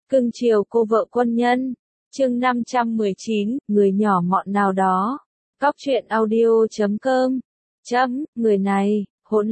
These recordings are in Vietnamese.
Cưng chiều cô vợ quân nhân. Chương 519, người nhỏ mọn nào đó. Cóc truyện audio.com. Người này, hỗn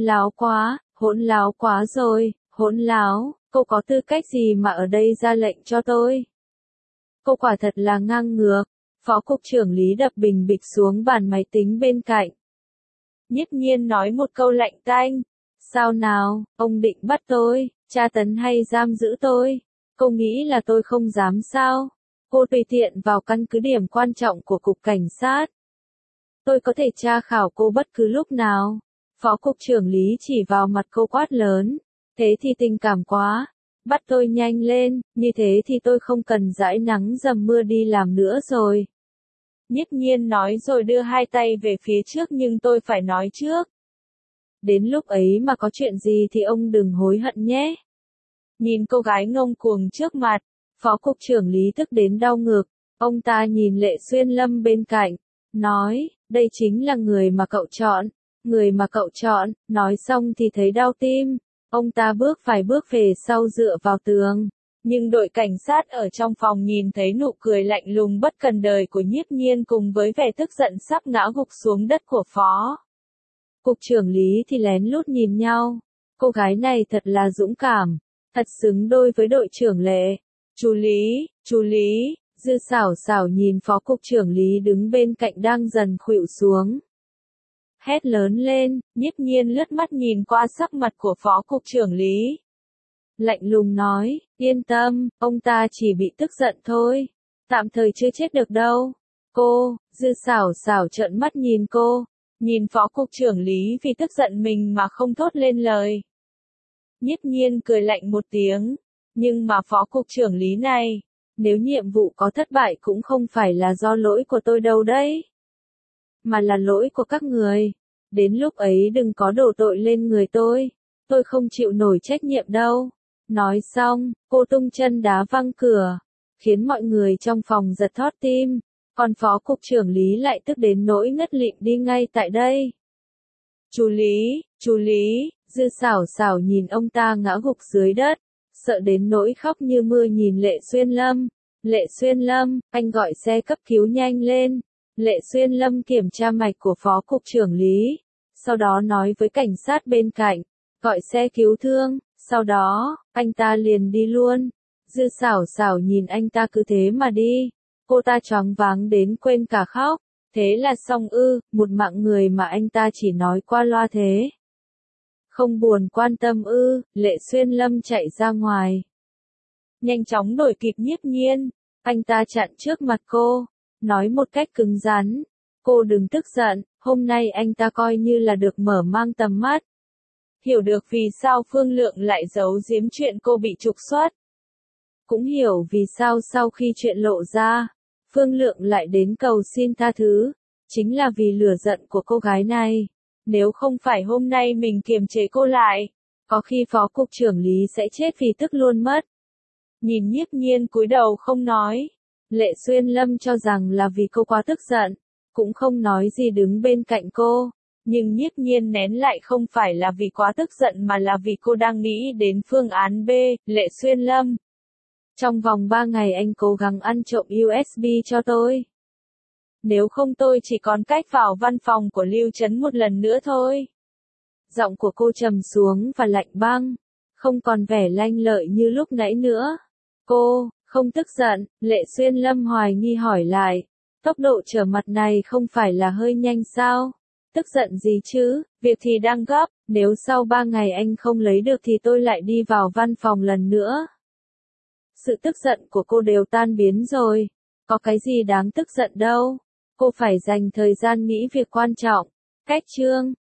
láo quá rồi, hỗn láo, cô có tư cách gì mà ở đây ra lệnh cho tôi? Cô quả thật là ngang ngược. Phó cục trưởng Lý đập bình bịch xuống bàn máy tính bên cạnh. Nhiếp Nhiên nói một câu lạnh tanh. Sao nào, ông định bắt tôi, tra tấn hay giam giữ tôi? Cô nghĩ là tôi không dám sao? Cô tùy tiện vào căn cứ điểm quan trọng của cục cảnh sát. Tôi có thể tra khảo cô bất cứ lúc nào. Phó cục trưởng Lý chỉ vào mặt cô quát lớn. Thế thì tình cảm quá. Bắt tôi nhanh lên, như thế thì tôi không cần dãi nắng dầm mưa đi làm nữa rồi. Nhiếp Nhiên nói rồi đưa hai tay về phía trước, nhưng tôi phải nói trước. Đến lúc ấy mà có chuyện gì thì ông đừng hối hận nhé. Nhìn cô gái ngông cuồng trước mặt, Phó cục trưởng Lý tức đến đau ngực. Ông ta nhìn Lệ Xuyên Lâm bên cạnh, nói, đây chính là người mà cậu chọn. Người mà cậu chọn. Nói xong thì thấy đau tim. Ông ta vài bước về sau dựa vào tường. Nhưng đội cảnh sát ở trong phòng nhìn thấy nụ cười lạnh lùng bất cần đời của Nhiếp Nhiên cùng với vẻ tức giận sắp ngã gục xuống đất của Phó cục trưởng Lý thì lén lút nhìn nhau. Cô gái này thật là dũng cảm, thật xứng đôi với đội trưởng Lệ. Chú Lý, Dư Xảo Xảo nhìn Phó cục trưởng Lý đứng bên cạnh đang dần khuỵu xuống. Hét lớn lên. Nhiếp Nhiên lướt mắt nhìn qua sắc mặt của Phó cục trưởng Lý. Lạnh lùng nói, yên tâm, ông ta chỉ bị tức giận thôi. Tạm thời chưa chết được đâu. Dư Xảo Xảo trợn mắt nhìn cô. Nhìn Phó cục trưởng Lý vì tức giận mình mà không thốt lên lời. Nhiếp Nhiên cười lạnh một tiếng. Nhưng mà Phó cục trưởng Lý này, nếu nhiệm vụ có thất bại cũng không phải là do lỗi của tôi đâu đấy. Mà là lỗi của các người. Đến lúc ấy đừng có đổ tội lên người tôi. Tôi không chịu nổi trách nhiệm đâu. Nói xong, cô tung chân đá văng cửa, khiến mọi người trong phòng giật thót tim. Còn Phó cục trưởng Lý lại tức đến nỗi ngất lịm đi ngay tại đây. Chú Lý, Dư Xảo Xảo nhìn ông ta ngã gục dưới đất, sợ đến nỗi khóc như mưa nhìn Lệ Xuyên Lâm. Lệ Xuyên Lâm, anh gọi xe cấp cứu nhanh lên. Lệ Xuyên Lâm kiểm tra mạch của Phó cục trưởng Lý, sau đó nói với cảnh sát bên cạnh, gọi xe cứu thương, sau đó, anh ta liền đi luôn. Dư Xảo Xảo nhìn anh ta cứ thế mà đi. Cô ta choáng váng đến quên cả khóc. Thế là xong ư, một mạng người mà anh ta chỉ nói qua loa thế. Không buồn quan tâm ư. Lệ Xuyên Lâm chạy ra ngoài. Nhanh chóng đuổi kịp Nhiếp Nhiên. Anh ta chặn trước mặt cô, nói một cách cứng rắn. Cô đừng tức giận, hôm nay anh ta coi như là được mở mang tầm mắt. Hiểu được vì sao Phương Lượng lại giấu giếm chuyện cô bị trục xuất. Cũng hiểu vì sao sau khi chuyện lộ ra, Phương Lượng lại đến cầu xin tha thứ. Chính là vì lửa giận của cô gái này. Nếu không phải hôm nay mình kiềm chế cô lại, có khi Phó cục trưởng Lý sẽ chết vì tức luôn mất. Nhìn Nhiếp Nhiên cúi đầu không nói. Lệ Xuyên Lâm cho rằng là vì cô quá tức giận, cũng không nói gì đứng bên cạnh cô. Nhưng Nhiếp Nhiên nén lại không phải là vì quá tức giận mà là vì cô đang nghĩ đến phương án B. Lệ Xuyên Lâm, trong vòng 3 ngày anh cố gắng ăn trộm USB cho tôi. Nếu không tôi chỉ còn cách vào văn phòng của Lưu Trấn một lần nữa thôi. Giọng của cô trầm xuống và lạnh băng, không còn vẻ lanh lợi như lúc nãy nữa. Cô không tức giận. Lệ Xuyên Lâm hoài nghi hỏi lại. Tốc độ trở mặt này không phải là hơi nhanh sao? Tức giận gì chứ, việc thì đang gấp, nếu sau 3 ngày anh không lấy được thì tôi lại đi vào văn phòng lần nữa. Sự tức giận của cô đều tan biến rồi, có cái gì đáng tức giận đâu, cô phải dành thời gian nghĩ việc quan trọng. Cách chương